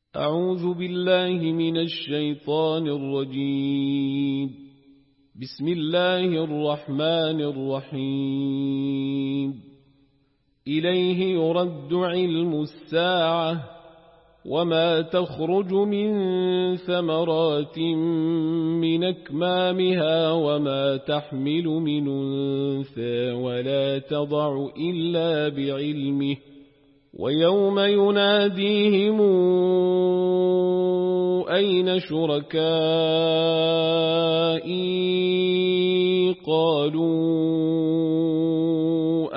أعوذ بالله من الشيطان الرجيم. بسم الله الرحمن الرحيم. إليه يرد علم الساعة وما تخرج من ثمرات من أكمامها وما تحمل من أنثى ولا تضع إلا بعلمه ويوم يناديهم أين شركائي قالوا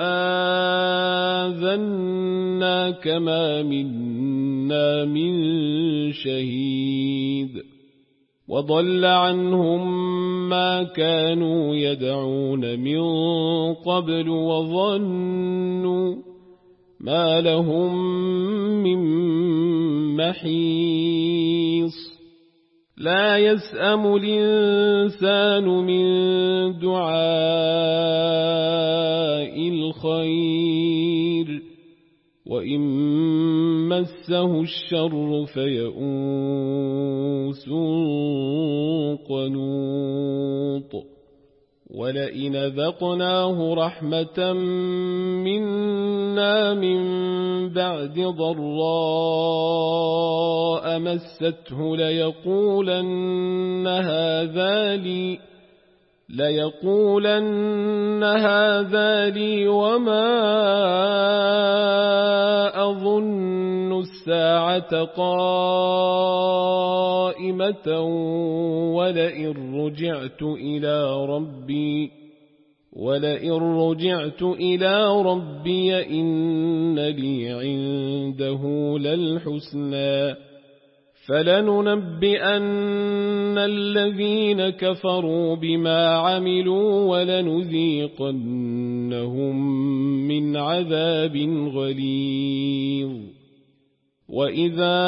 آذناك ما منا من شهيد وضل عنهم ما كانوا يدعون من قبل وظنوا ما لهم من محيص لا يسأم الإنسان من دعاء الخير وإن مسه الشر فيئوس قنوط ولئن ذقناه رحمة منا من بعد ضراء مسته ليقولن هذا لي وما أظن الساعة قائمة ولئن رجعت إلى ربي إن لي عنده للحسنى فلننبئن الذين كفروا بما عملوا ولنذيقنهم من عذاب غليظ وإذا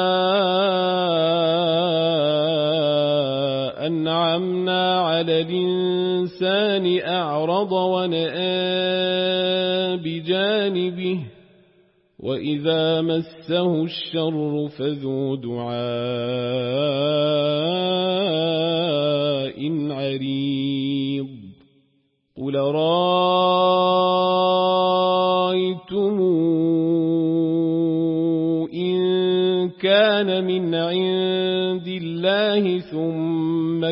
أنعمنا على الإنسان أعرض ونأى بجانبه وإذا مسه الشر فذو دعاء عريض قل رأيتم إن كان من عند الله ثم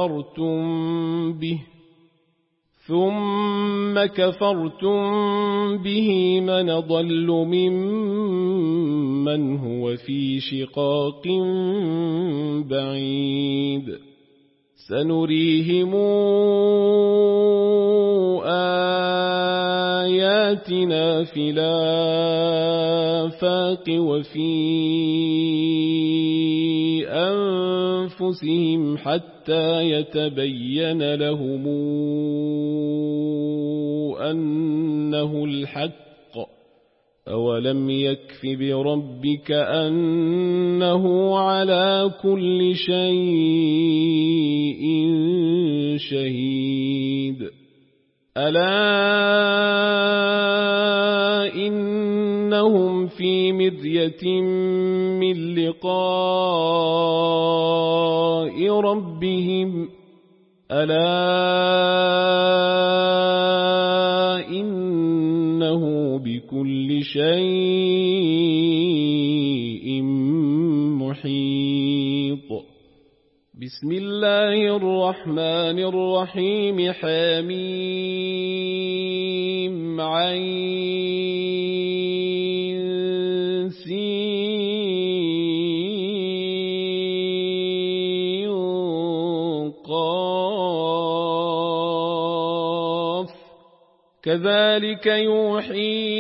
كفرتم به من ضل ممن هو في شقاق بعيد سنريهم آياتنا في الآفاق وفي أنفسهم حتى يتبين لهم أنه الحق أولم يكف بربك أنه على كل شيء شهيد ألا إنهم في مرية من لقاء ربهم ألا إنه بكل شيء محيط بسم الله الرحمن الرحيم حميم عين سين قاف كذلك يوحي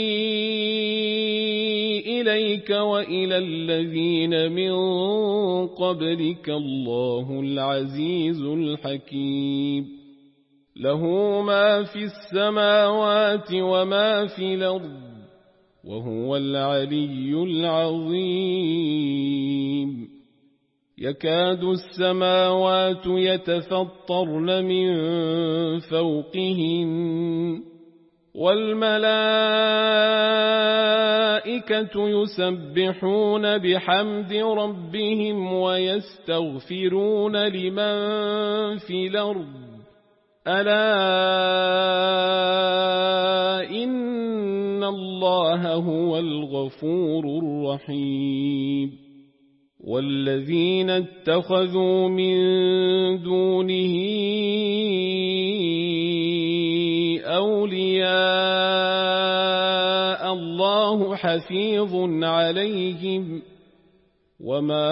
إليك وإلى الذين من قبلك الله العزيز الحكيم له ما في السماوات وما في الأرض وهو العلي العظيم يكاد السماوات يتفطرن من فوقهن والملائكة يسبحون بحمد ربهم ويستغفرون لمن في الأرض ألا إن الله هو الغفور الرحيم والذين اتخذوا من دونه أولياء الله حفيظ عليهم وما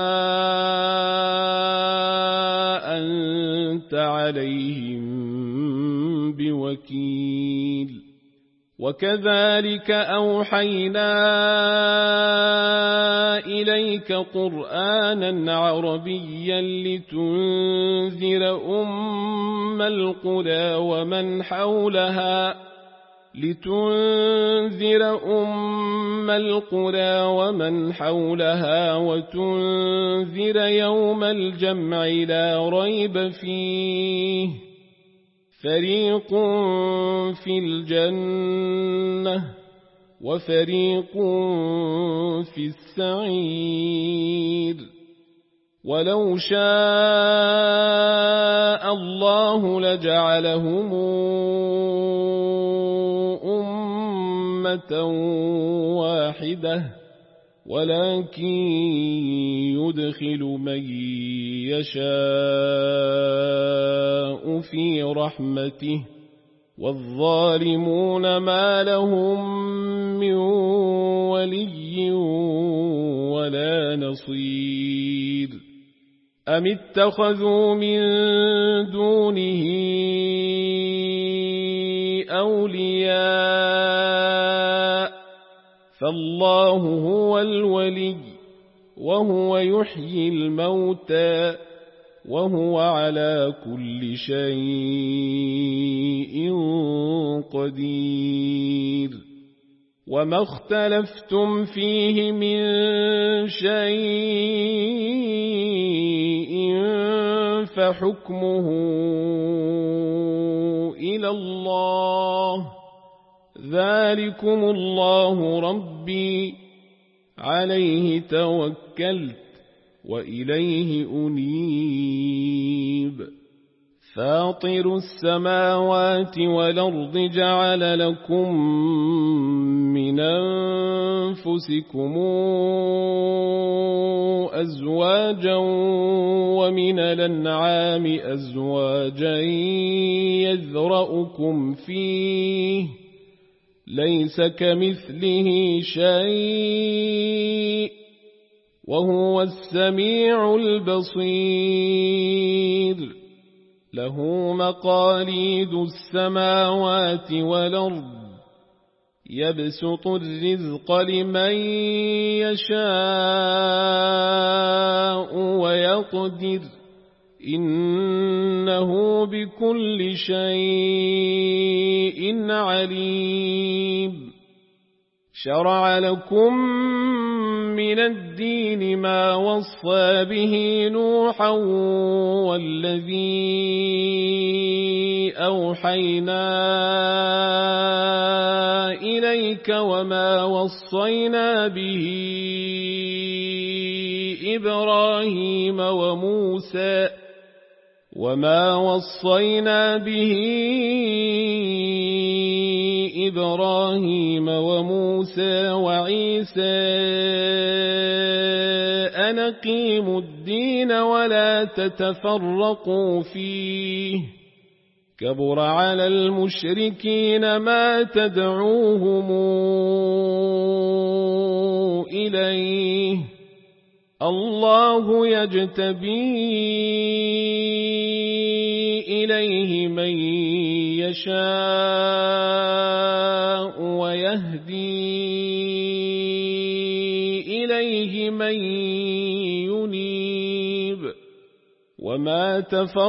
أنت عليهم بوكيل وكذلك أوحينا إليك قرآنا عربيا لتنذر أم القرى ومن حولها وتنذر يوم الجمع لا ريب فيه فريق في الجنة وفريق في السعير ولو شاء الله لجعلهم أمة واحدة ولكن يدخل من يشاء في رحمته والظالمون ما لهم من ولي ولا نصير أم اتخذوا من دونه أولياء فالله هو الولي وهو يحيي الموتى وهو على كل شيء قدير وما اختلفتم فيه من شيء فحكمه إلى الله ذلكم الله ربي عليه توكلت وإليه أنيب فاطر السماوات والأرض جعل لكم من أنفسكم أزواجا ومن الأنعام أزواجا يذرأكم فيه ليس كمثله شيء وهو السميع البصير له مقاليد السماوات والأرض يبسط الرزق لمن يشاء ويقدر إنه بكل شيء عليم شرع لكم من الدين ما وصى به نوحا والذي أوحينا إليك وما وصينا به إبراهيم وموسى وعيسى أن أقيموا الدين ولا تتفرقوا فيه كبر على المشركين ما تدعوهم إليه الله يجتبي إليه من يشاء ويهدي إليه من ينيب وما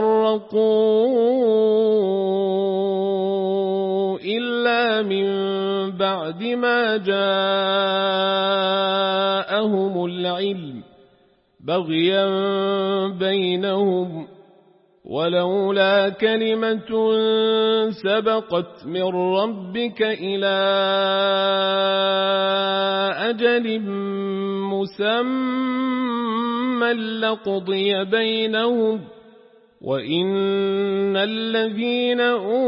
تفرقوا إلا من بعد ما جاءهم العلم بغيا بينهم ولولا كلمة سبقت من ربك إلى أجل مسمى لقضي بينهم وإن الذين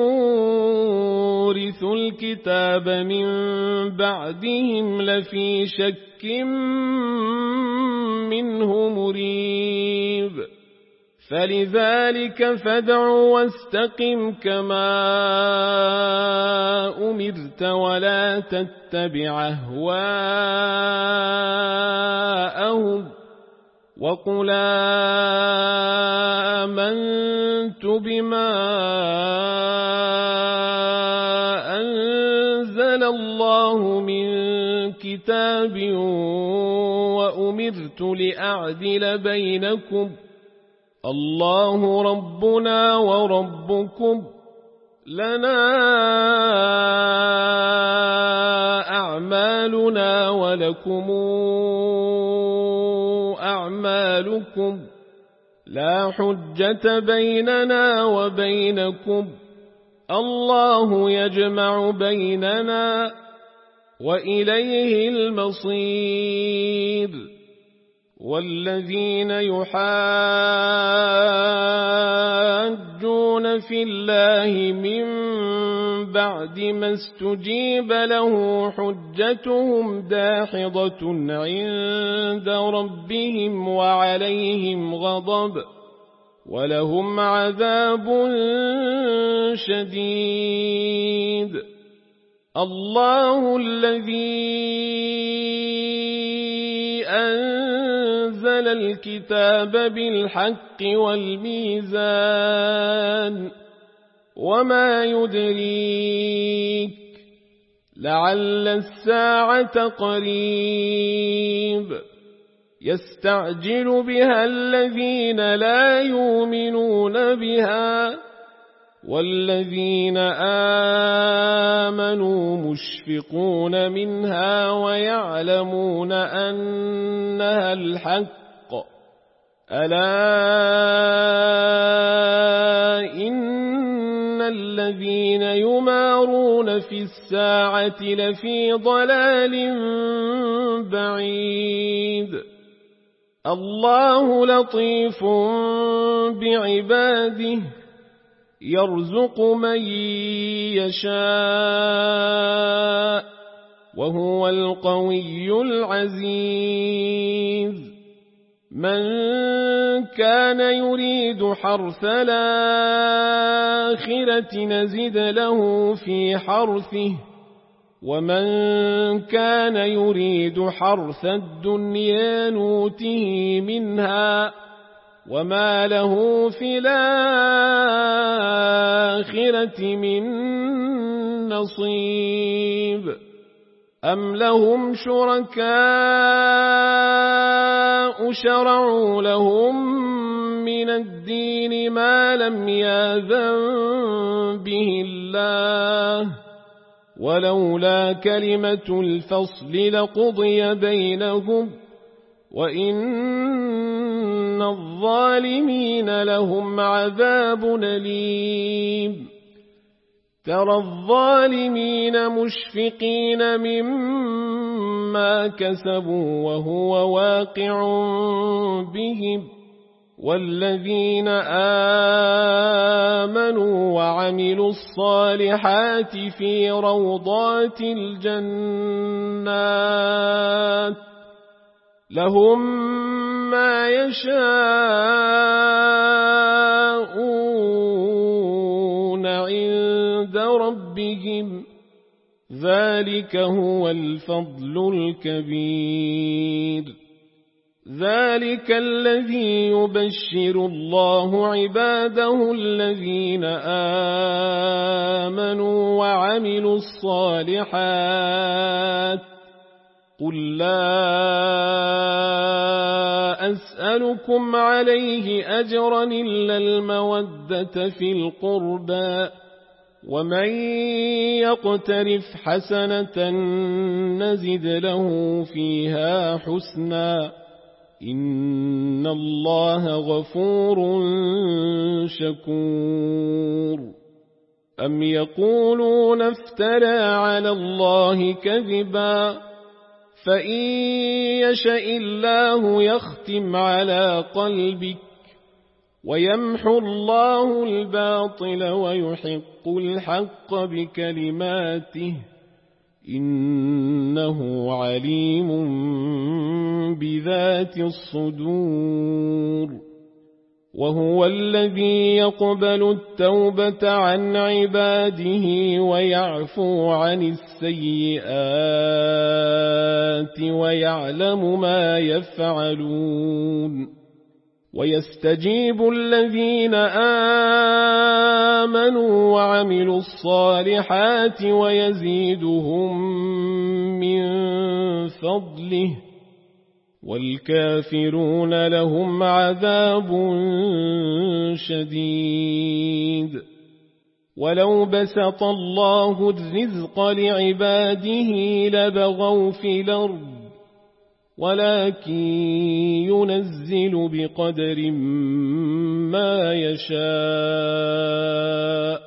أورثوا الكتاب من بعدهم لفي شك منه مريب فلذلك فادع واستقم كما أمرت ولا تتبع أهواءهم وقل آمنت بما أنزل الله من كتاب وأمرت لأعدل بينكم الله ربنا وربكم لنا أعمالنا ولكم أعمالكم لا حجة بيننا وبينكم الله يجمع بيننا وإليه المصير والذين يحاجون في الله من بعد ما استجيب له حجتهم داحضة عند ربهم وعليهم غضب ولهم عذاب شديد الله الذي أنزل الكتاب بالحق والميزان وما يدريك لعل الساعة قريب يستعجل بها الذين لا يؤمنون بها والذين آمنوا مشفقون منها ويعلمون أنها الحق ألا إن الذين يمارون في الساعة لفي ضلال بعيد الله لطيف بعباده يرزق من يشاء وهو القوي العزيز من كان يريد حرث الآخرة نزد له في حرثه ومن كان يريد حرث الدنيا نوته منها وما له في الآخرة من نصيب أم لهم شركاء شرعوا لهم من الدين ما لم يأذن به الله ولولا كلمة الفصل لقضي بينهم وإن الظالمين لهم عذاب أليم ترى الظالمين مشفقين مما كسبوا وهو واقع بهم والذين آمنوا وعملوا الصالحات في روضات الجنات لهم ما يشاءون عند ربهم ذلك هو الفضل الكبير ذلك الذي يبشر الله عباده الذين آمنوا وعملوا الصالحات قل لا أسألكم عليه أجرا إلا المودة في القربى ومن يقترف حسنة نزد له فيها حسنا إن الله غفور شكور أم يقولون افترى على الله كذبا فإن يشاء الله يختم على قلبك ويمحو الله الباطل ويحق الحق بكلماته إنه عليم بذات الصدور وهو الذي يقبل التوبة عن عباده ويعفو عن السيئات ويعلم ما يفعلون ويستجيب الذين آمنوا وعملوا الصالحات ويزيدهم من فضله والكافرون لهم عذاب شديد ولو بسط الله الرزق لعباده لبغوا في الأرض ولكن ينزل بقدر ما يشاء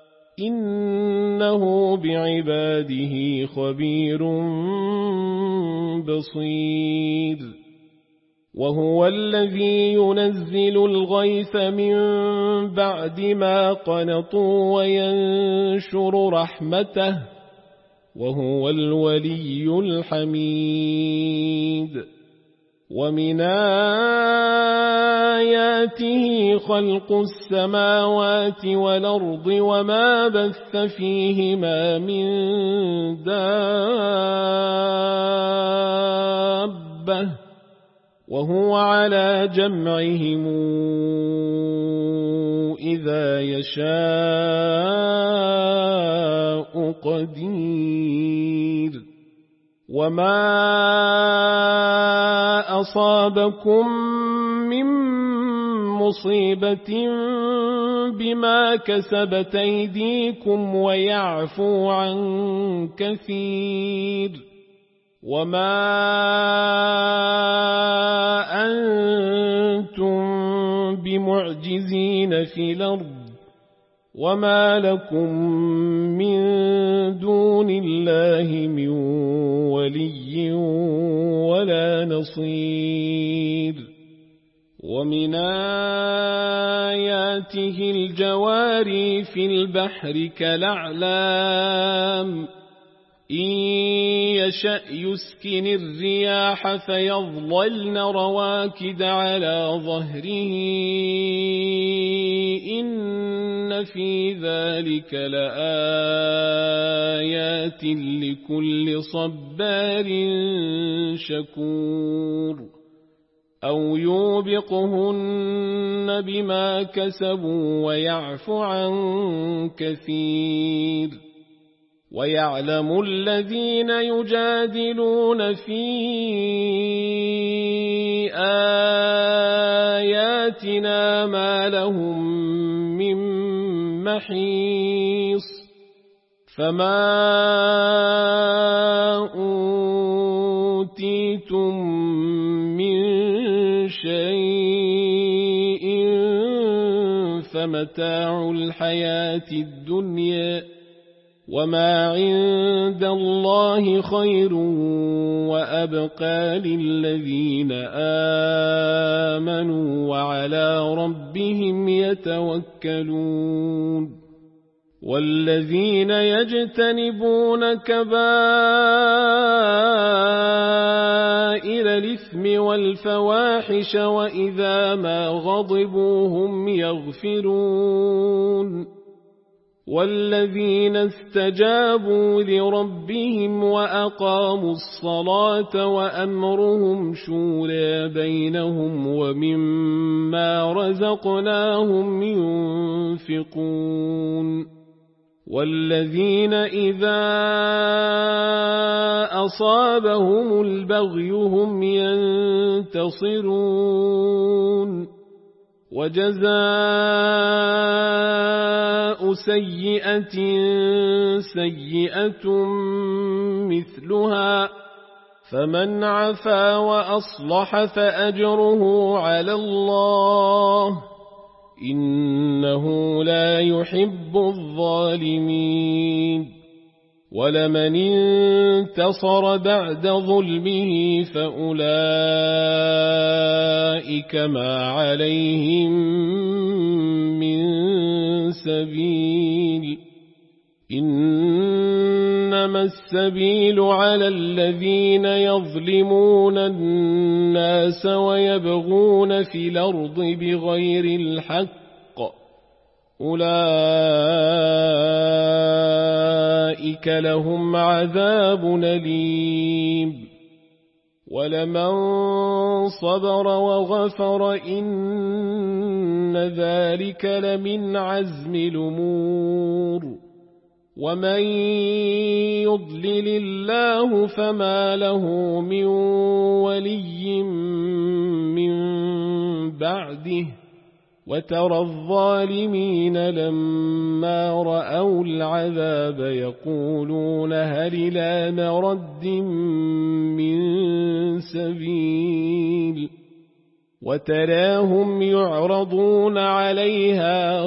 إنه بعباده خبير بصير وهو الذي ينزل الغيث من بعد ما قنطوا وينشر رحمته وهو الولي الحميد ومن آياته خلق السماوات والأرض وما بث فيهما من دابة وهو على جمعهم إذا يشاء قدير وما أصابكم من مصيبة بما كسبت أيديكم ويعفو عن كثير وما أنتم بمعجزين في الأرض وما لكم من دون الله من ولي ولا نصير ومن آياته الجواري في البحر كالأعلام إن يشأ يسكن الرياح فيظللن رواكد على ظهره إن في ذلك لآيات لكل صبار شكور أو يوبقهن بما كسبوا ويعفو عن كثير ويعلم الذين يجادلون في آياتنا ما لهم من محيص فما أوتيتم من شيء فمتاع الحياة الدنيا وما عند الله خير وأبقى للذين آمنوا وعلى ربهم يتوكلون والذين يجتنبون كبائر الإثم والفواحش وإذا ما غضبوا هم يغفرون والذين استجابوا لربهم وأقاموا الصلاة وأمرهم شورى بينهم ومما رزقناهم ينفقون والذين إذا أصابهم البغي هم ينتصرون وجزاء سيئة سيئة مثلها فمن عفا وأصلح فأجره على الله إنه لا يحب الظالمين ولمن انتصر بعد ظلمه فأولئك ما عليهم من سبيل إنما السبيل على الذين يظلمون الناس ويبغون في الأرض بغير الحق أولئك لهم عذاب أليم ولمن صبر وغفر إن ذلك لمن عزم الأمور ومن يضلل الله فما له من ولي من بعده وترى الظالمين لما رأوا العذاب يقولون هل إلى مرد من سبيل وتراهم يعرضون عليها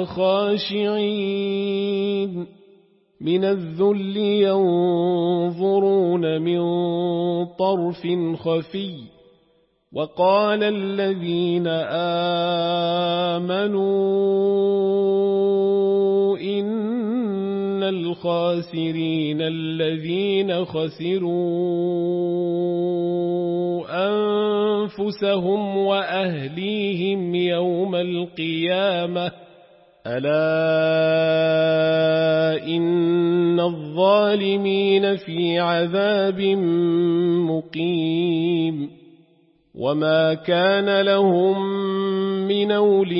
خاشعين من الذل ينظرون من طرف خفي وقال الذين آمنوا إن الخاسرين الذين خسروا أنفسهم وأهليهم يوم القيامة ألا إن الظالمين في عذاب مقيم وما كان لهم من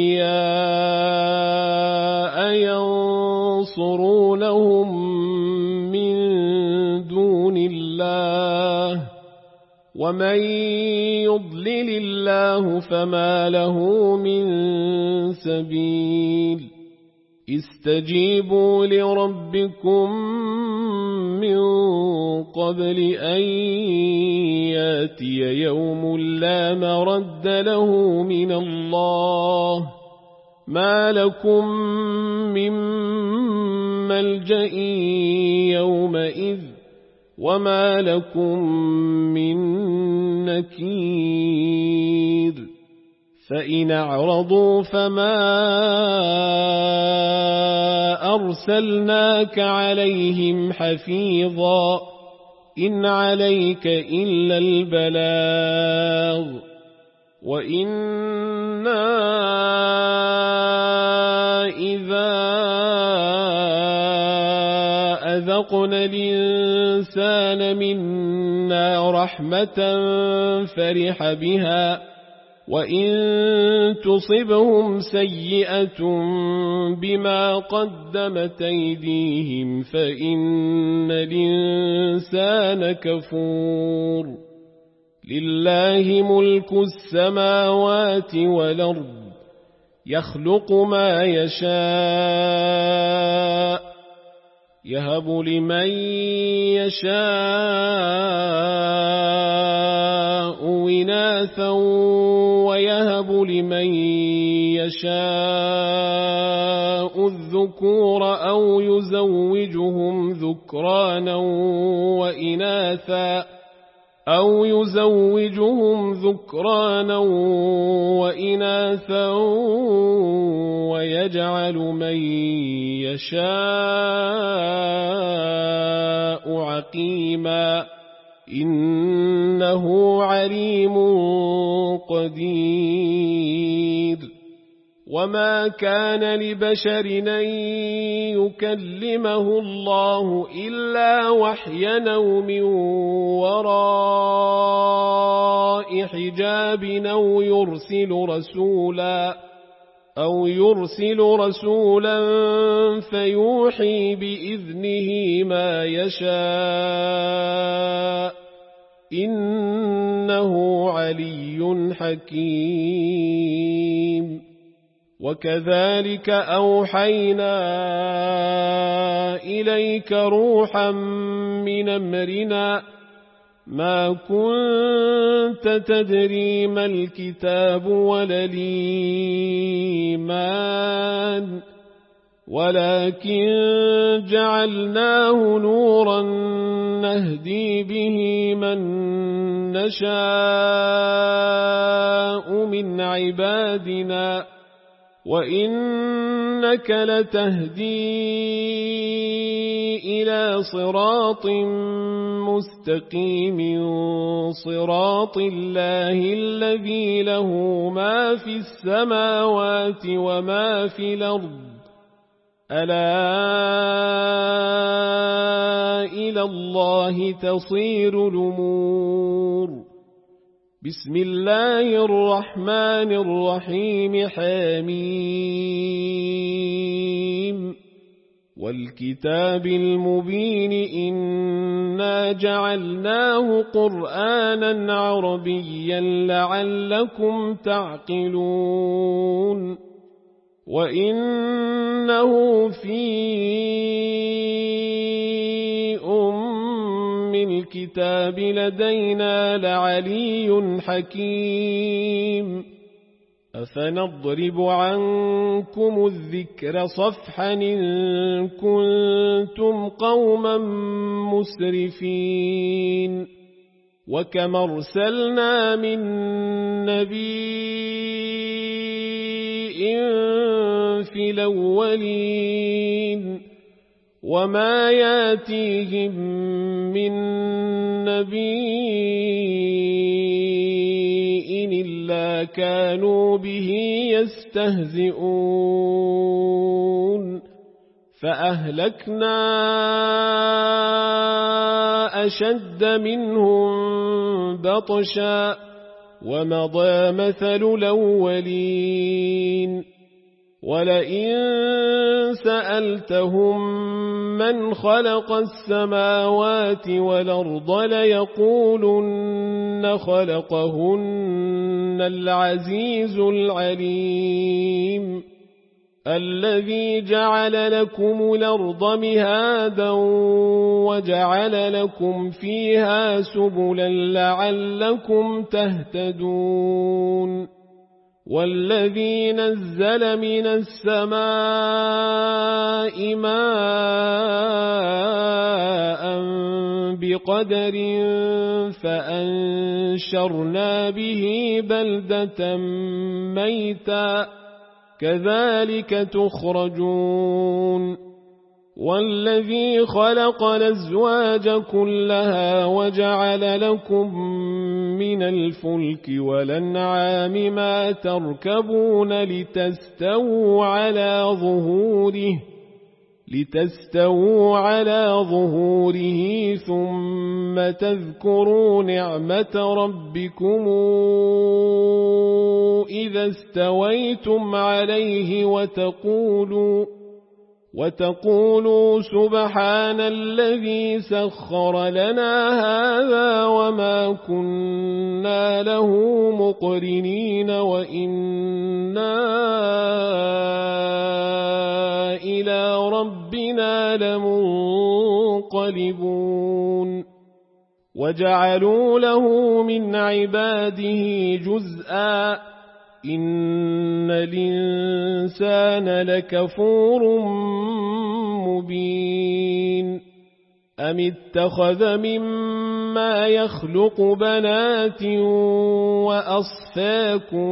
أولياء ينصرونهم من دون الله ومن يضلل الله فما له من سبيل استجيبوا لربكم من قبل أن ياتي يوم لا مرد له من الله ما لكم من ملجأ يومئذ وما لكم من نكير فإن أعرضوا فما أرسلناك عليهم حفيظا إن عليك إلا البلاغ وإنا إذا أذقنا الإنسان منا رحمة فرح بها وإن تصبهم سيئة بما قدمت أيديهم فإن الإنسان كفور لله ملك السماوات والأرض يخلق ما يشاء يهب لمن يشاء إناثا ويهب لمن يشاء الذكور أو يزوجهم ذكرانا وإناثا ويجعل من يشاء عقيما إنه عليم قدير وما كان لبشر أن يكلمه الله إلا وحيا أو من وراء حجاب أو يرسل رسولا فيوحي بإذنه ما يشاء إنه علي حكيم وكذلك أوحينا إليك روحا من أمرنا ما كنت تدري ما الكتاب ولا الإيمان ولكن جعلناه نورا نهدي به من نشاء من عبادنا وإنك لتهدي إلى صراط مستقيم صراط الله الذي له ما في السماوات وما في الأرض ألا إلى الله تصير الأمور بسم الله الرحمن الرحيم حميم والكتاب المبين إنا جعلناه قرآنا عربيا لعلكم تعقلون وإنه في الكتاب لدينا لعلي حكيم أفنضرب عنكم الذكر صفحا إن كنتم قوما مسرفين وكم أرسلنا من نبي في الأولين وما ياتيهم من نبي إلا كانوا به يستهزئون فأهلكنا أشد منهم بطشا ومضى مثل الأولين ولئن سألتهم من خلق السماوات والأرض ليقولن خلقهن العزيز العليم الذي جعل لكم الأرض مهادا وجعل لكم فيها سبلا لعلكم تهتدون والذي نزل من السماء ماء بقدر فأنشرنا به بلدة ميتا كذلك تخرجون والذي خلق الأزواج كلها وجعل لكم من الفلك والأنعام ما تركبون لتستووا على ظهوره ثم تذكروا نعمة ربكم إذا استويتم عليه وتقولوا سبحان الذي سخر لنا هذا وما كنا له مقرنين وإنا إلى ربنا لمنقلبون وجعلوا له من عباده جزءا إن الإنسان لكفور مبين أم اتخذ مما يخلق بنات وأصفاكم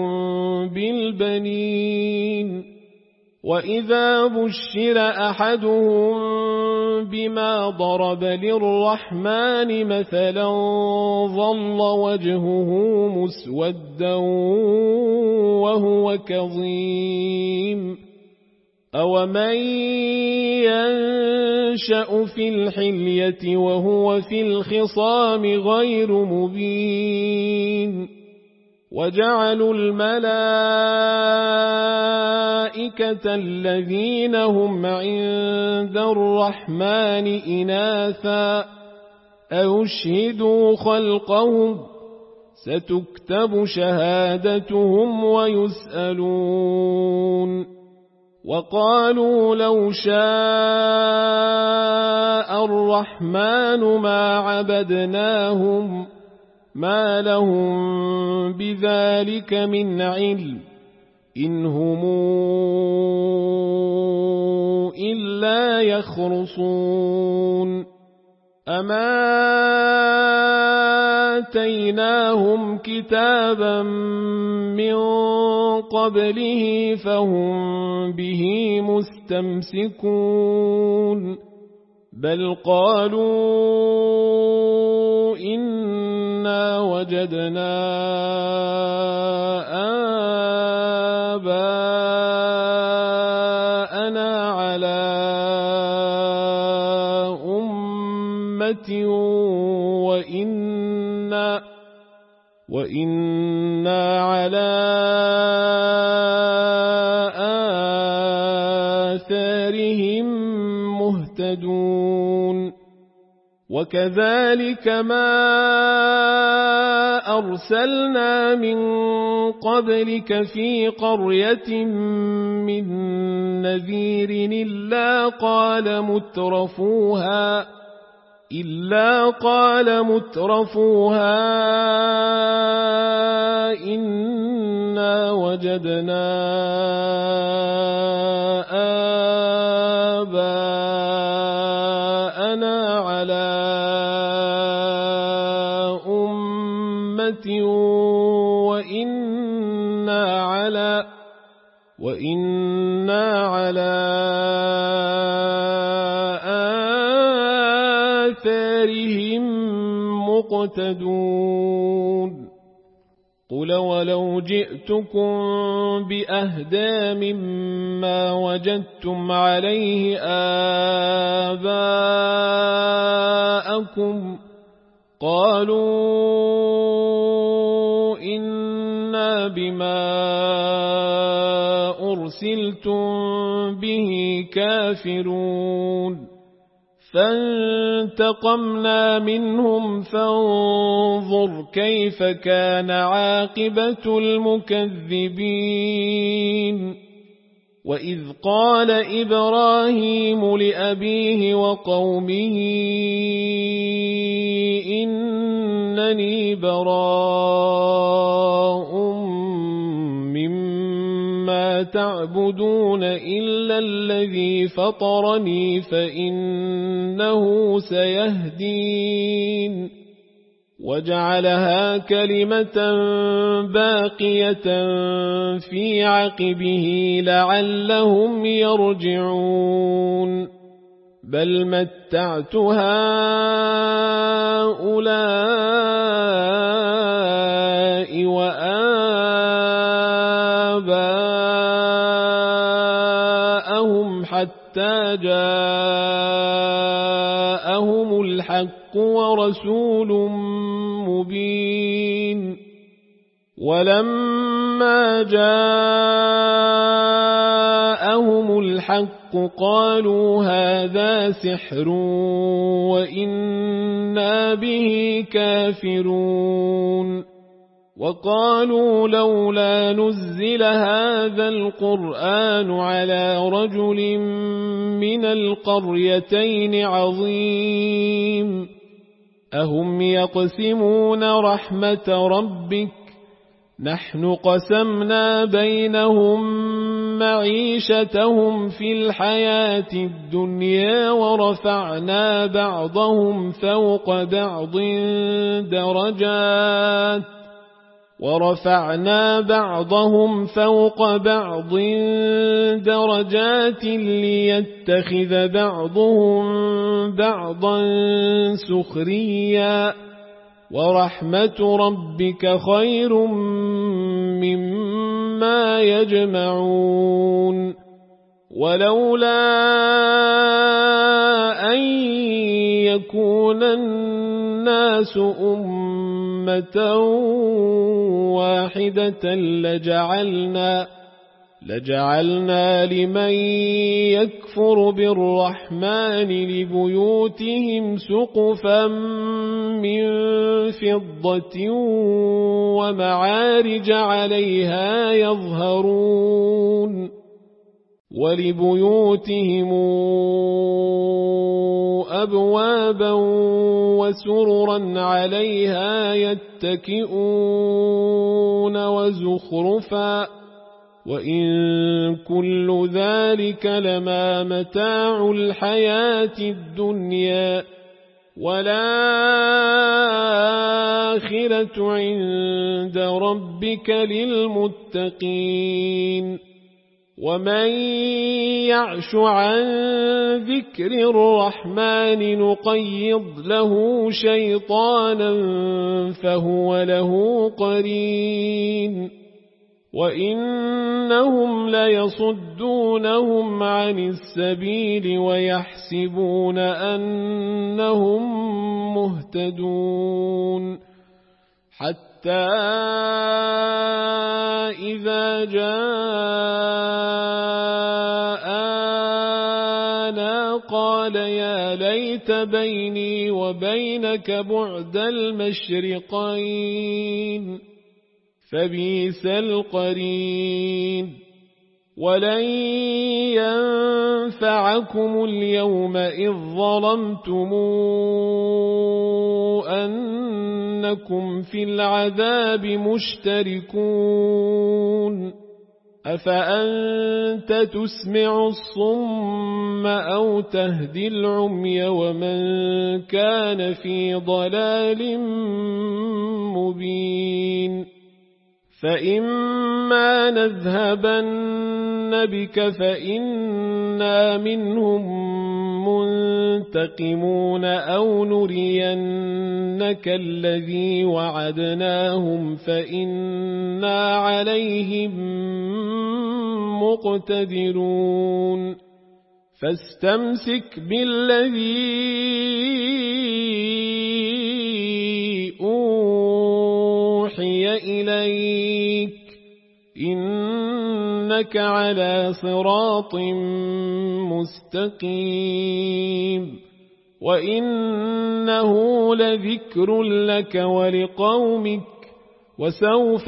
بالبنين وإذا بشر أحدهم بما ضرب للرحمن مثلا ظل وجهه مسودا وهو كظيم أومن ينشأ في الحلية وهو في الخصام غير مبين وجعلوا الملائكة الذين هم عند الرحمن إناثا أشهدوا خلقهم ستكتب شهادتهم ويسألون وقالوا لو شاء الرحمن ما عبدناهم ما لهم بذلك من علم إن هم إلا يخرصون أما آتيناهم كتابا من قبله فهم به مستمسكون بل قالوا إنا وجدنا آباءنا على أمة وإنا على آثارهم مهتدون وكذلك ما أرسلنا من قبلك في قرية من نذير إلا قال مترفوها إنا وجدنا آباءنا على أمة وإنا على آثارهم مقتدون قل ولو جئتكم بأهدى مما وجدتم عليه آباءكم قالوا إنا بما أرسلتم به كافرون فانتقمنا منهم فانظر كيف كان عاقبة المكذبين وإذ قال إبراهيم لأبيه وقومه إنني براء مما تعبدون إلا الذي فطرني فإنه سيهدين وجعلها كلمة باقية في عقبه لعلهم يرجعون بل متعت هؤلاء وآباءهم حتى جاءهم الحق ورسول مبين ولما جاءهم الحق قالوا هذا سحر وإنا به كافرون وقالوا لولا نزل هذا القرآن على رجل من القريتين عظيم أهم يقسمون رحمة ربك نحن قسمنا بينهم معيشتهم في الحياة الدنيا ورفعنا بعضهم فوق بعض درجات ليتخذ بعضهم بعضا سخريا ورحمة ربك خير مما يجمعون ولولا أن يكون الناس أمة واحدة لجعلنا لمن يكفر بالرحمن لبيوتهم سقفا من فضة ومعارج عليها يظهرون ولبيوتهم أبوابا وسررا عليها يتكئون وزخرفا وإن كل ذلك لما متاع الحياة الدنيا والآخرة عند ربك للمتقين ومن يعش عن ذكر الرحمن نقيض له شيطانا فهو له قرين وإنهم ليصدونهم عن السبيل ويحسبون أنهم مهتدون حتى إذا جاءنا قال يا ليت بيني وبينك بعد المشرقين فبئس القرين ولن ينفعكم اليوم إذ ظلمتم أنكم في العذاب مشتركون أفأنت تسمع الصم أو تهدي العمي ومن كان في ضلال مبين فإما نذهبن بك فإنا منهم منتقمون أو نرينك الذي وعدناهم فإنا عليهم مقتدرون فاستمسك بالذي أوحي إليك إنك على صراط مستقيم وإنه لذكر لك ولقومك وسوف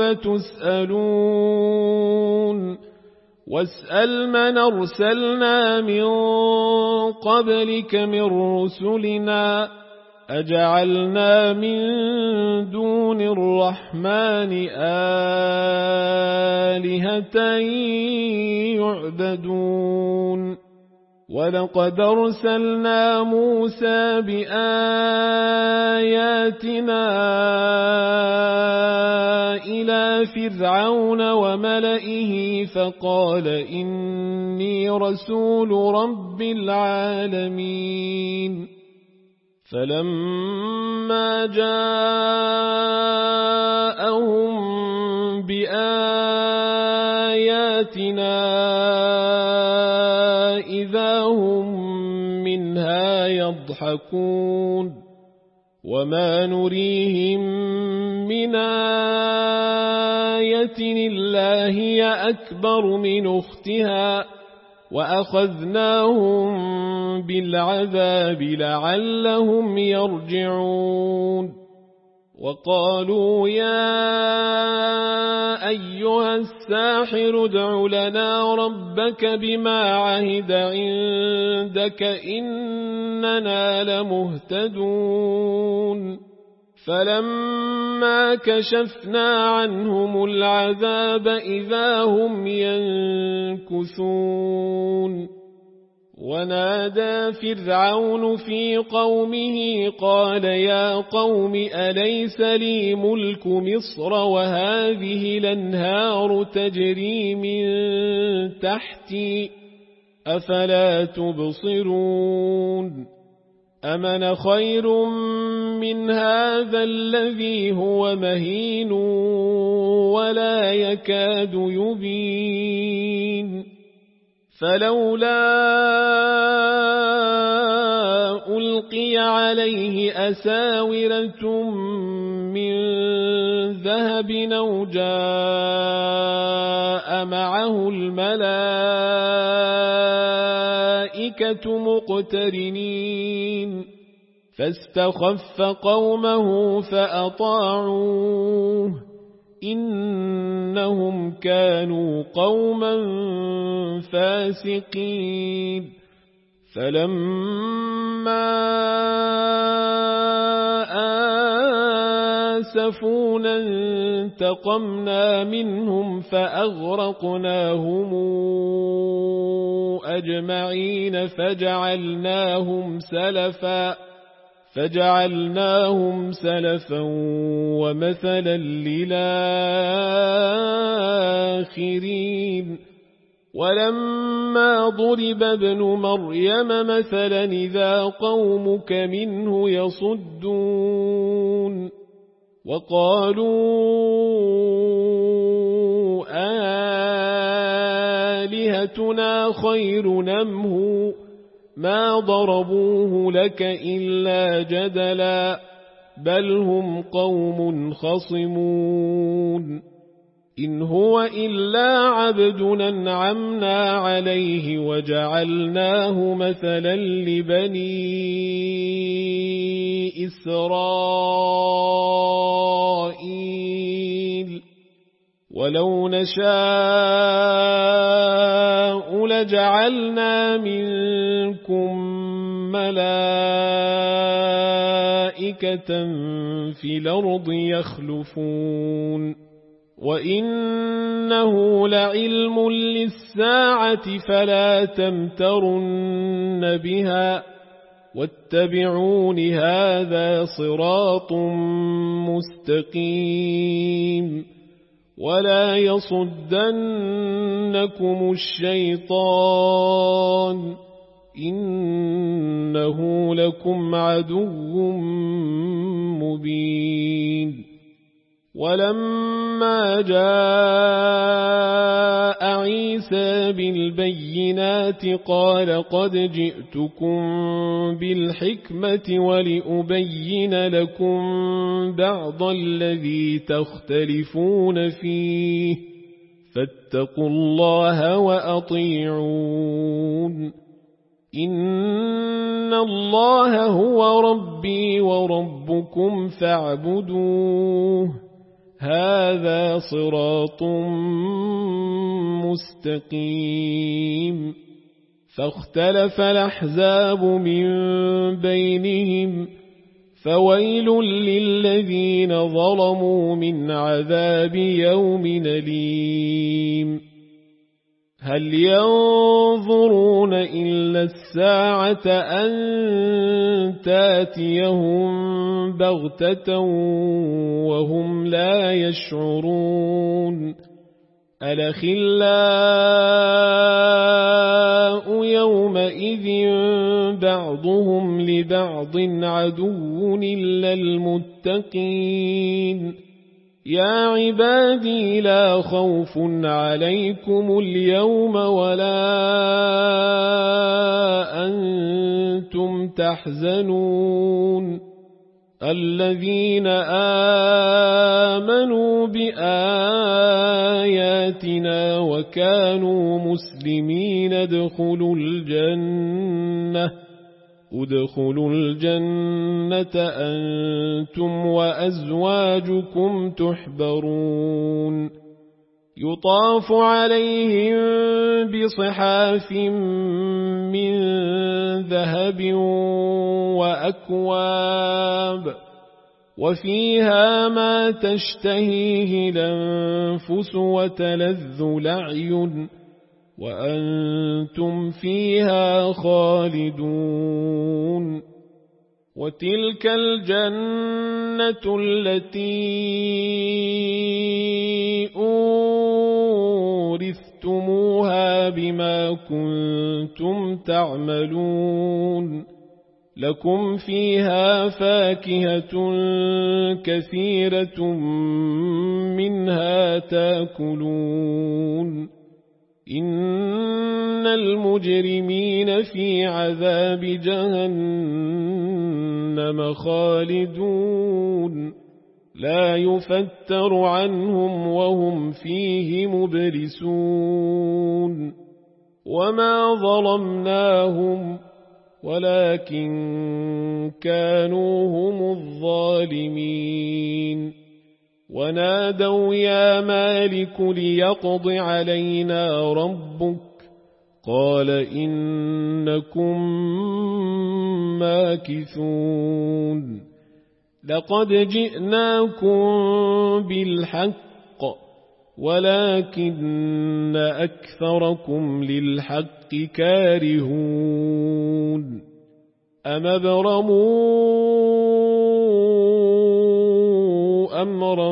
تسألون واسأل من أرسلنا من قبلك من رسلنا أجعلنا من دون الرحمن آلهة يعبدون ولقد أرسلنا موسى بآياتنا إلى فرعون وملئه فقال إني رسول رب العالمين فلما جاءهم بآياتنا إذا هم منها يضحكون وما نريهم من آية إلا هي أكبر من أختها وأخذناهم بالعذاب لعلهم يرجعون وقالوا يا أيها الساحر ادع لنا ربك بما عهد عندك إننا لمهتدون فلما كشفنا عنهم العذاب إذا هم ينكثون ونادى فرعون في قومه قال يا قوم أليس لي ملك مصر وهذه الأنهار تجري من تحتي أفلا تبصرون أمن خير من هذا الذي هو مهين ولا يكاد يبين فلولا ألقي عليه أساورة من ذهب أو جاء معه الملائكة مقترنين فاستخف قومه فأطاعوه إنهم كانوا قوما فاسقين فلما آسفونا انتقمنا منهم فأغرقناهم أجمعين فجعلناهم سلفا ومثلا للآخرين ولما ضرب ابن مريم مثلا إذا قومك منه يصدون وقالوا آلهتنا خير نمه ما ضربوه لك إلا جدلا بل هم قوم خصمون إن هو إلا عبد أنعمنا عليه وجعلناه مثلا لبني إسرائيل ولو نشاء لجعلنا منكم ملائكة في الأرض يخلفون وإنه لعلم للساعة فلا تمترن بها واتبعون هذا صراط مستقيم ولا يصدنكم الشيطان إنه لكم عدو مبين ولما جاء عيسى بالبينات قال قد جئتكم بالحكمة ولأبين لكم بعض الذي تختلفون فيه فاتقوا الله وأطيعون إن الله هو ربي وربكم فاعبدوه هذا صراط مستقيم فاختلف الأحزاب من بينهم فويل للذين ظلموا من عذاب يوم أليم هل ينظرون إلا الساعة أن تاتيهم بغتة وهم لا يشعرون الأخلاء يومئذ بعضهم لبعض عدو إلا المتقين يا عبادي لا خوف عليكم اليوم ولا أنتم تحزنون الذين آمنوا بآياتنا وكانوا مسلمين ادخلوا الجنة أنتم وأزواجكم تحبرون يطاف عليهم بصحاف من ذهب وأكواب وفيها ما تشتهيه الأنفس وتلذ الأعين وأنتم فيها خالدون وتلك الجنة التي أورثتموها بما كنتم تعملون لكم فيها فاكهة كثيرة منها تاكلون إن المجرمين في عذاب جهنم خالدون لا يفتر عنهم وهم فيه مبلسون وما ظلمناهم ولكن كانوا هم الظالمين ونادوا يا مالك ليقض علينا ربك قال إنكم ماكثون لقد جئناكم بالحق ولكن أكثركم للحق كارهون أم ابرموا أمرا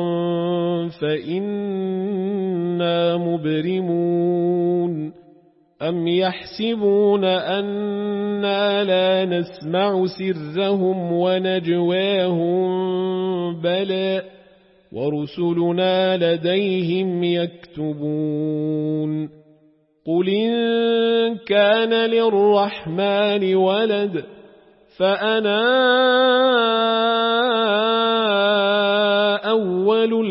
فإنا مبرمون أم يحسبون أنا لا نسمع سرهم ونجواهم بلى ورسلنا لديهم يكتبون قل إن كان للرحمن ولد فأنا أول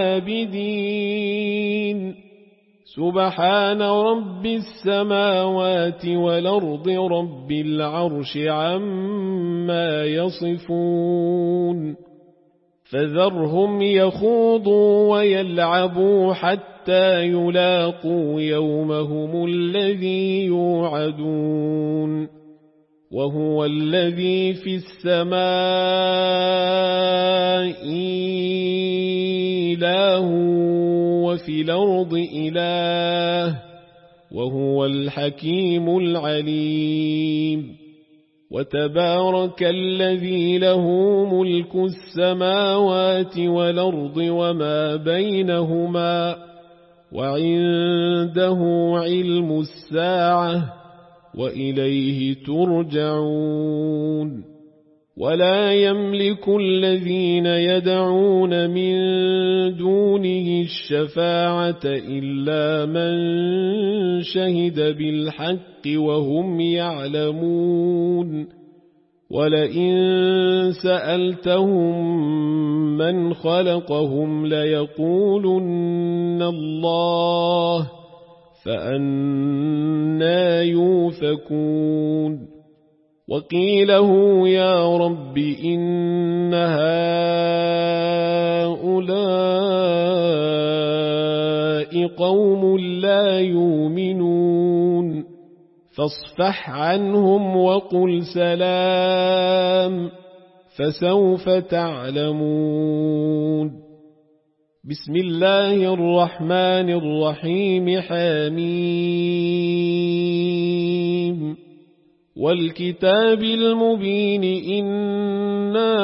العابدين سبحان رب السماوات والأرض رب العرش عما يصفون فذرهم يخوضوا ويلعبوا حتى يلاقوا يومهم الذي يوعدون وهو الذي في السماء إله وفي الأرض إله وهو الحكيم العليم وتبارك الذي له ملك السماوات والأرض وما بينهما وعنده علم الساعة وإليه ترجعون ولا يملك الذين يدعون من دونه الشفاعة إلا من شهد بالحق وهم يعلمون ولئن سألتهم من خلقهم ليقولن الله فأنى يوفكون وقيله يا رب إن هؤلاء قوم لا يؤمنون فاصفح عنهم وقل سلام فسوف تعلمون بسم الله الرحمن الرحيم حميم والكتاب المبين إنا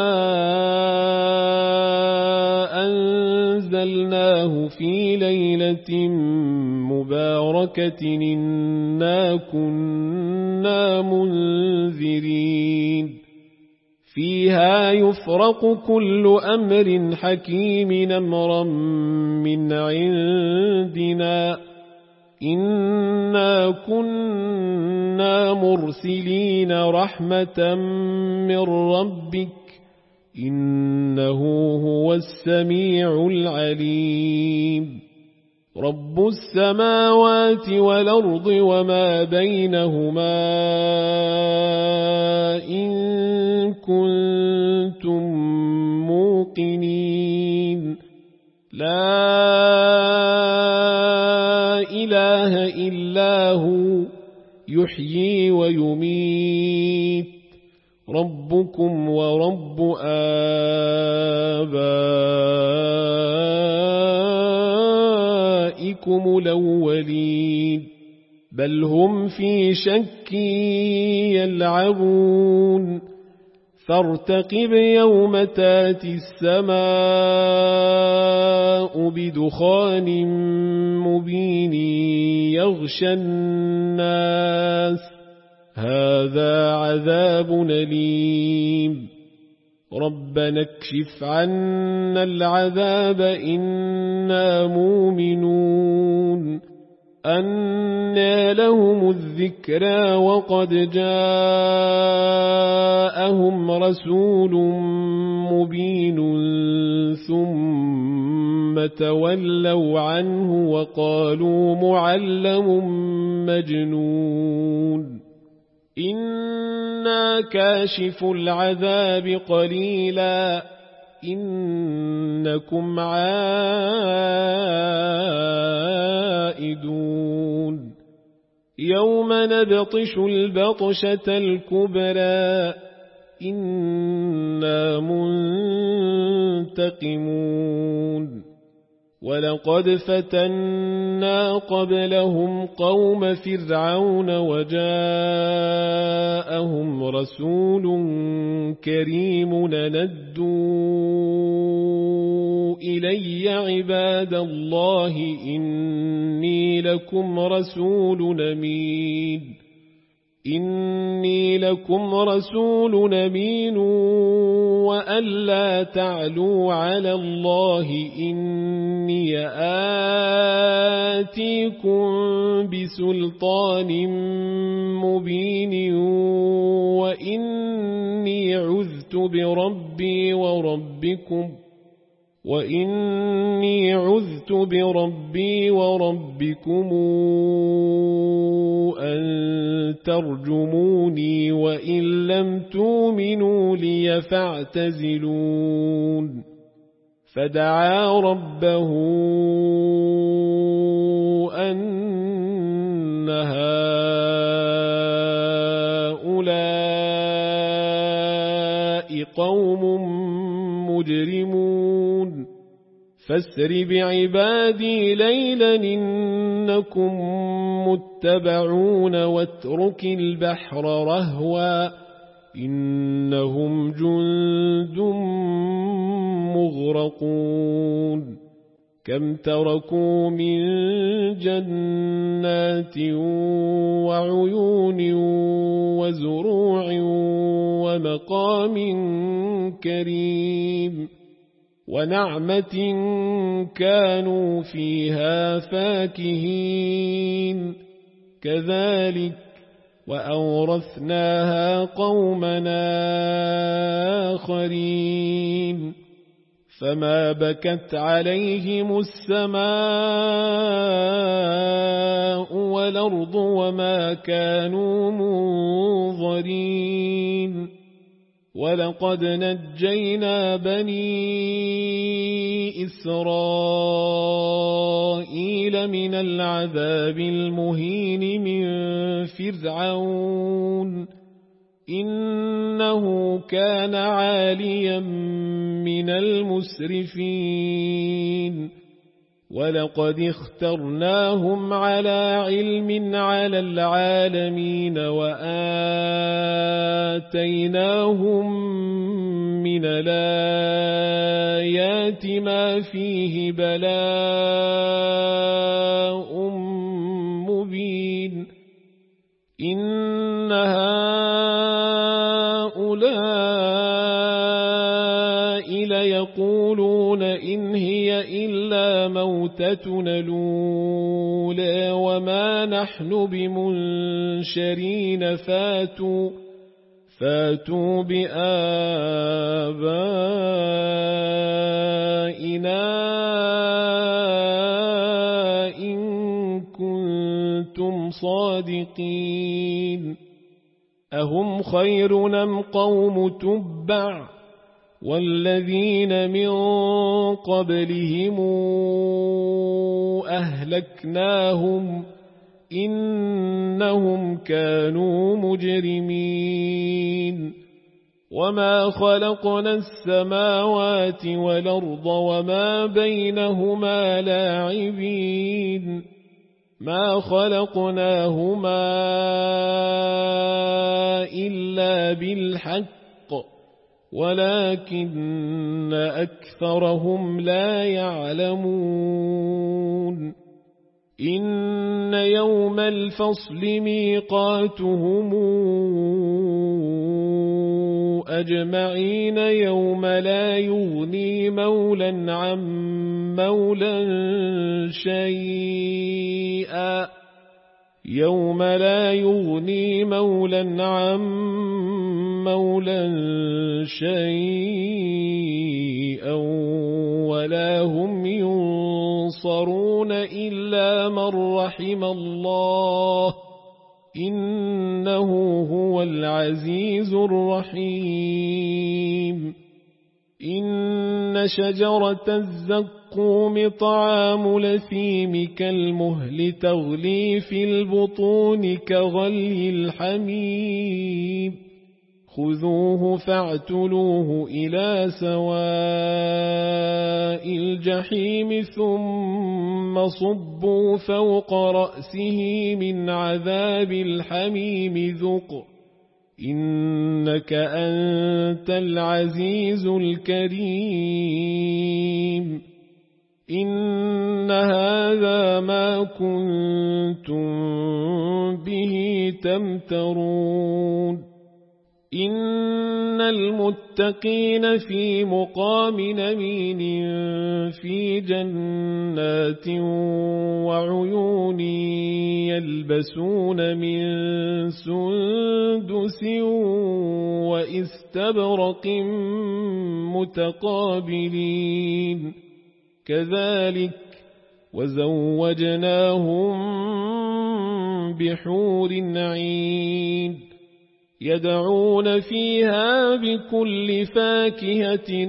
أنزلناه في ليلة مباركة إنا كنا منذرين فيها يفرق كل أمر حكيم أمرا من عندنا إنا كنا مرسلين رحمة من ربك إنه هو السميع العليم رب السماوات والأرض وما بينهما إن كنتم موقنين لا إله إلا هو يحيي ويميت ربكم ورب آبائكم الأولين بل هم في شك يلعبون فارتقب يوم تاتي السماء بدخان مبين يغشى الناس هذا عذاب أليم ربنا اكشف عنا العذاب إنا مؤمنون أنى لهم الذكرى وقد جاءهم رسول مبين ثم تولوا عنه وقالوا معلم مجنون إنا كاشف العذاب قليلا إنكم عائدون يوم نبطش البطشة الكبرى إنا منتقمون ولقد فتنا قبلهم قوم فرعون وجاءهم رسول كريم ندوا إلي عباد الله إني لكم رسول أمين وأن لا تعلوا على الله إني آتيكم بسلطان مبين وإني عذت بربي وربكم أن ترجموني وإن لم تؤمنوا لي فاعتزلون فدعا ربه أن هؤلاء قوم مجرمون فاسر بعبادي ليلا إنكم متبعون واترك البحر رهوا إنهم جند مغرقون كم تركوا من جنات وعيون وزروع ومقام كريم ونعمة كانوا فيها فاكهين كذلك وأورثناها قومنا آخرين فما بكت عليهم السماء والأرض وما كانوا منظرين ولقد نجينا بني إسرائيل من العذاب المهين من فرعون إنه كان عاليا من المسرفين ولقد اخترناهم على علم على العالمين وآتيناهم من الآيات ما فيه بلاء مبين إن هؤلاء ليقولون إن هي إلا موتتنا الأولى وما نحن بمنشرين فاتوا بآبائنا إن كنتم صادقين أهم خير أم قوم تبع والذين من قبلهم أهلكناهم إنهم كانوا مجرمين وما خلقنا السماوات والأرض وما بينهما لاعبين ما خلقناهما إلا بالحق ولكن أكثرهم لا يعلمون إن يوم الفصل ميقاتهم أجمعين يوم لا يغني مولا عن مولا شيئا يوم لا يغني مولا عن مولا شيئا ولا هم ينصرون إلا من رحم الله إنه هو العزيز الرحيم إن شجرة الزقوم طعام الأثيم كالمهل تغلي في البطون كغلي الحميم خذوه فاعتلوه إلى سواء الجحيم ثم صبوا فوق رأسه من عذاب الحميم ذق إنك أنت العزيز الكريم إن هذا ما كنتم به تمترون إن المتقين في مقام أمين في جنات وعيون يلبسون من سندس وإستبرق متقابلين كذلك وزوجناهم بحور عين يدعون فيها بكل فاكهة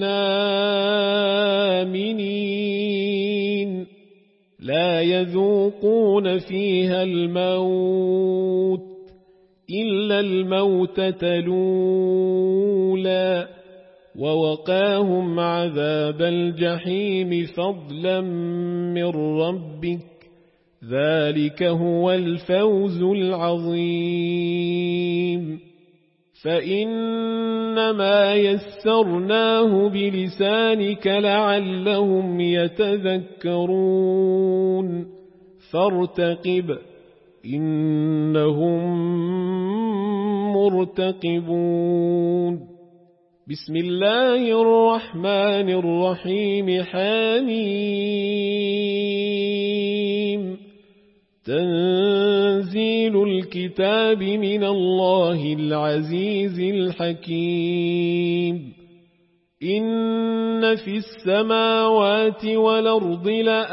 آمنين لا يذوقون فيها الموت إلا الموتة الأولى ووقاهم عذاب الجحيم فضلا من ربك ذلك هو الفوز العظيم فإنما يسرناه بلسانك لعلهم يتذكرون فارتقب إنهم مرتقبون بسم الله الرحمن الرحيم حميم تنزيل الكتاب من الله العزيز الحكيم إن في السماوات والأرض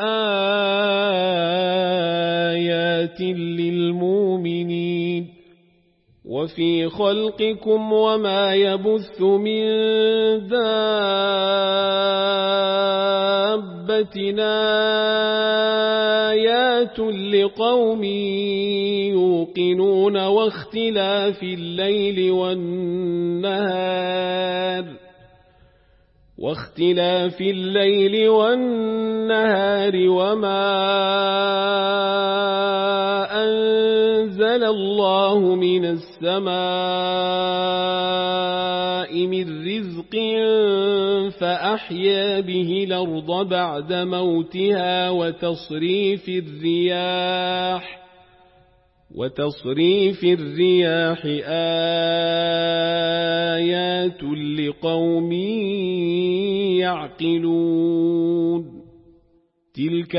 لآيات للمؤمنين وفي خلقكم وما يبث من دابة آيات لقوم يوقنون واختلاف الليل والنهار وما أنزل الله من السماء من رزق فأحيا به الأرض بعد موتها وتصريف الرياح آيات لقوم يعقلون تلك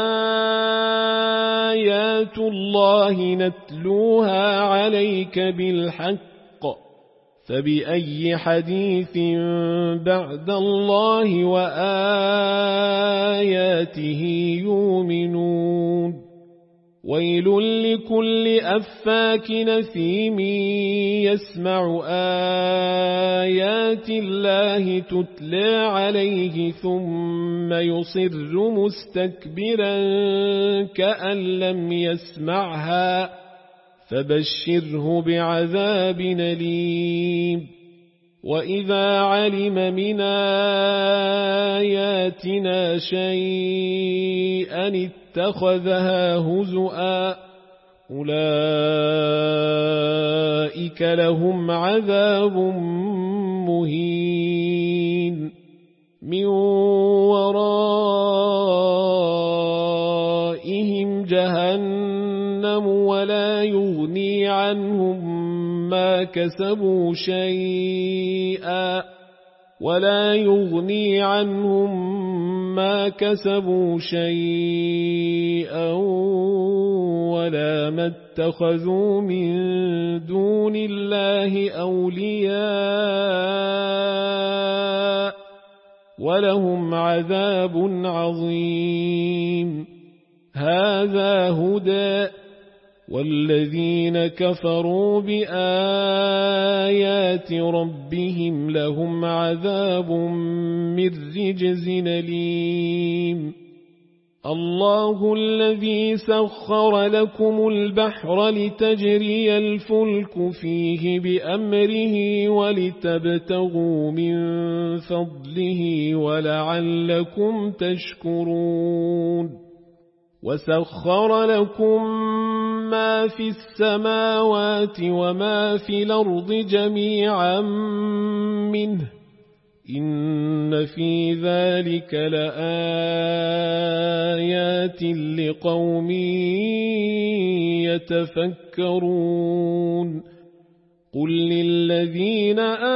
آيات الله نتلوها عليك بالحق فبأي حديث بعد الله وآياته يؤمنون ويل لكل أفاك نثيم يسمع آيات الله تتلى عليه ثم يصر مستكبرا كأن لم يسمعها فبشره بعذاب أليم وإذا علم من آياتنا شيئا اتخذها هزؤا أولئك لهم عذاب مهين من ورائهم جهنم ولا يغني عنهم ما كسبوا شيئا ولا ما اتخذوا من دون الله أولياء ولهم عذاب عظيم هذا هدى والذين كفروا بآيات ربهم لهم عذاب من رجز أليم الله الذي سخر لكم البحر لتجري الفلك فيه بأمره ولتبتغوا من فضله ولعلكم تشكرون وسخر لكم ما في السماوات وما في الأرض جميعا منه إن في ذلك لآيات لقوم يتفكرون قل للذين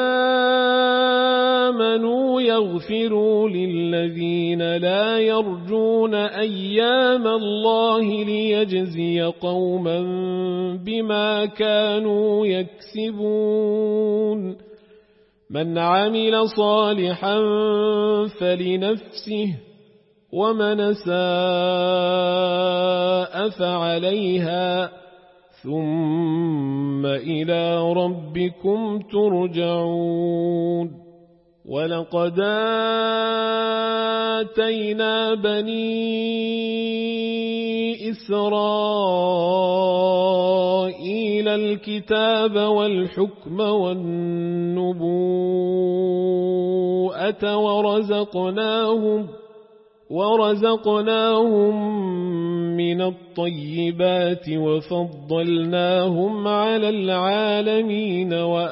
آمنوا يغفروا للذين لا يرجون أيام الله ليجزي قوما بما كانوا يكسبون من عمل صالحا فلنفسه ومن ساء فعليها ثم إلى ربكم ترجعون ولقد آتينا بني إسرائيل الكتاب والحكم والنبوءة ورزقناهم من الطيبات وفضلناهم على العالمين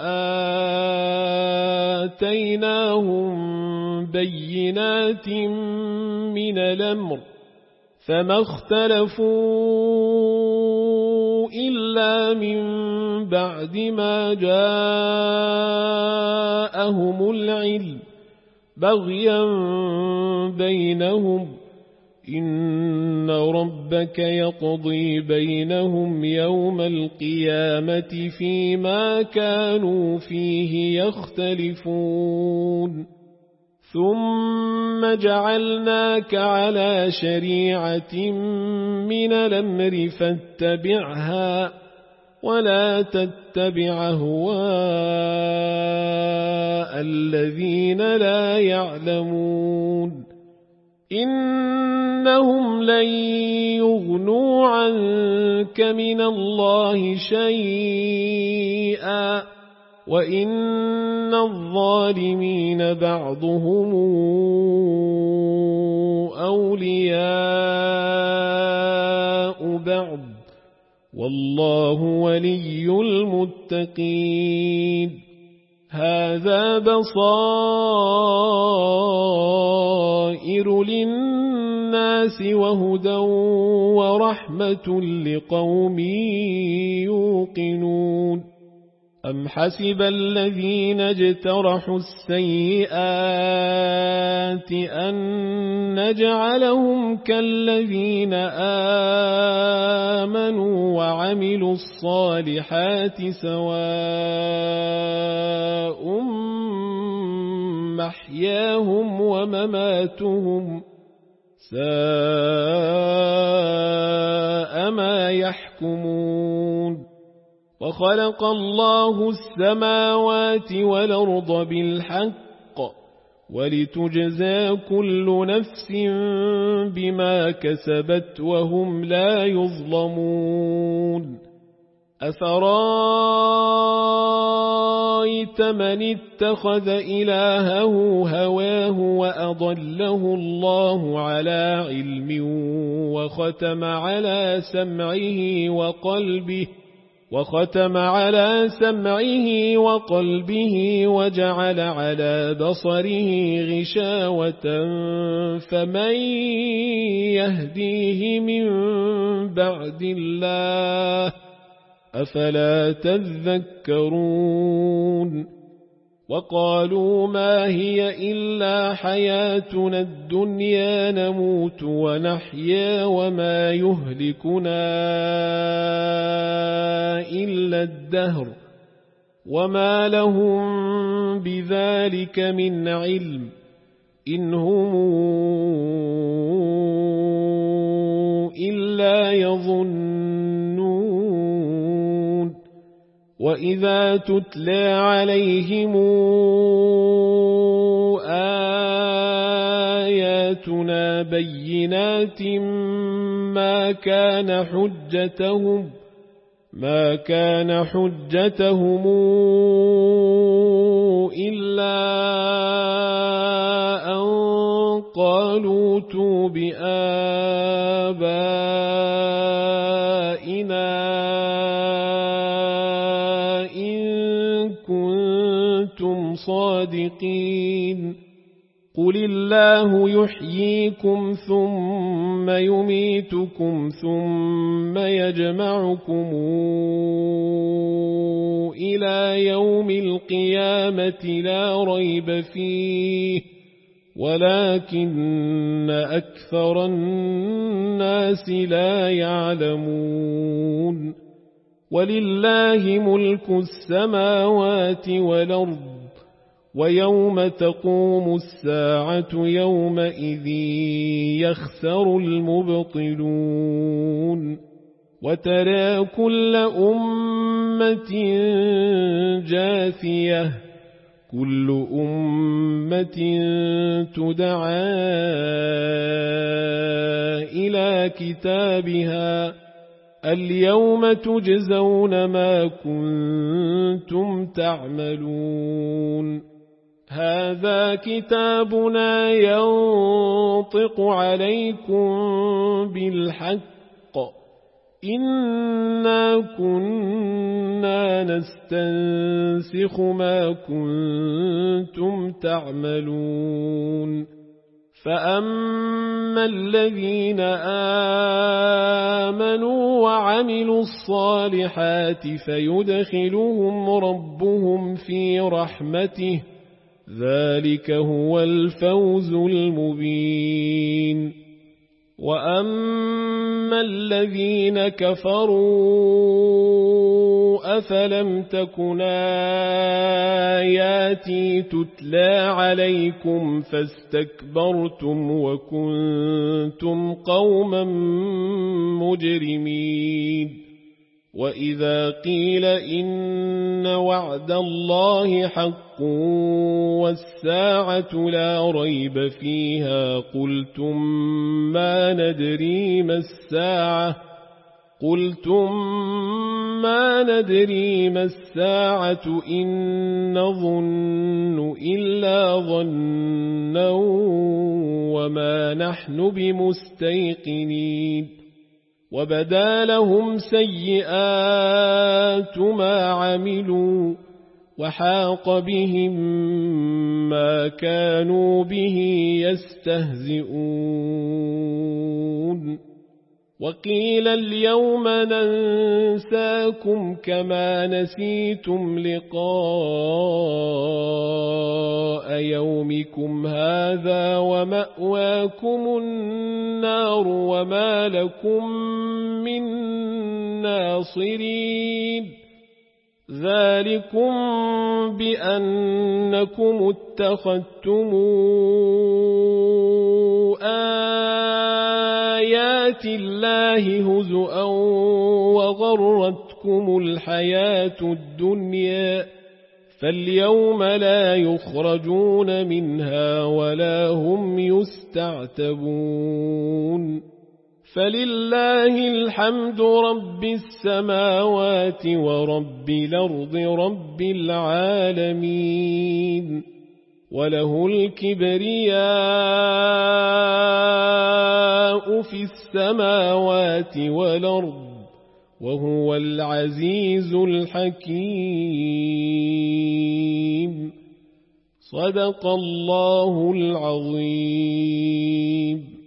وآتيناهم بينات من الأمر فما اختلفوا إلا من بعد ما جاءهم العلم بغيا بينهم إن ربك يقضي بينهم يوم القيامة فيما كانوا فيه يختلفون ثم جعلناك على شريعة من الأمر فاتبعها ولا تتبع أهواء الذين لا يعلمون إنهم لن يغنوا عنك من الله شيئا وإن الظالمين بعضهم أولياء بعض والله ولي المتقين هذا بصائر للناس وهدى ورحمة لقوم يوقنون أم حسب الذين اجترحوا السيئات أن نجعلهم كالذين آمنوا وعملوا الصالحات سواء محياهم ومماتهم ساء ما يحكمون وخلق الله السماوات والأرض بالحق ولتجزى كل نفس بما كسبت وهم لا يظلمون أفرأيت من اتخذ إلهه هواه وأضله الله على علم وختم على سمعه وقلبه وجعل على بصره غشاوة فمن يهديه من بعد الله أفلا تذكرون وقالوا ما هي إلا حياتنا الدنيا نموت ونحيا وما يهلكنا إلا الدهر وما لهم بذلك من علم إن هم إلا يظنون وإذا تتلى عليهم آياتنا بينات ما كان حجتهم إلا أن قالوا ائتوا بآبائنا إن كنتم صادقين قل الله يحييكم ثم يميتكم ثم يجمعكم إلى يوم القيامة لا ريب فيه ولكن أكثر الناس لا يعلمون ولله ملك السماوات والأرض ويوم تقوم الساعة يومئذ يخسر المبطلون وترى كل أمة جاثية كل أمة تدعى إلى كتابها اليوم تجزون ما كنتم تعملون هذا كتابنا ينطق عليكم بالحق إنا كنا نستنسخ ما كنتم تعملون فأما الذين آمنوا وعملوا الصالحات فيدخلهم ربهم في رحمته ذلك هو الفوز المبين وأما الذين كفروا أفلم تكن آياتي تتلى عليكم فاستكبرتم وكنتم قوما مجرمين وإذا قيل إن وعد الله حق والساعة لا ريب فيها قلتم ما ندري ما الساعة إن نظن إلا ظنا وما نحن بمستيقنين وبدا لهم سيئات ما عملوا وحاق بهم ما كانوا به يستهزئون وقيل اليوم ننساكم كما نسيتم لقاء يومكم هذا ومأواكم النار وما لكم من ناصرين ذلكم بأنكم اتخذتم آيات الله هزؤا وغرتكم الحياة الدنيا فاليوم لا يخرجون منها ولا هم يستعتبون فلله الحمد رب السماوات ورب الأرض رب العالمين وله الكبرياء في السماوات والأرض وهو العزيز الحكيم صدق الله العظيم.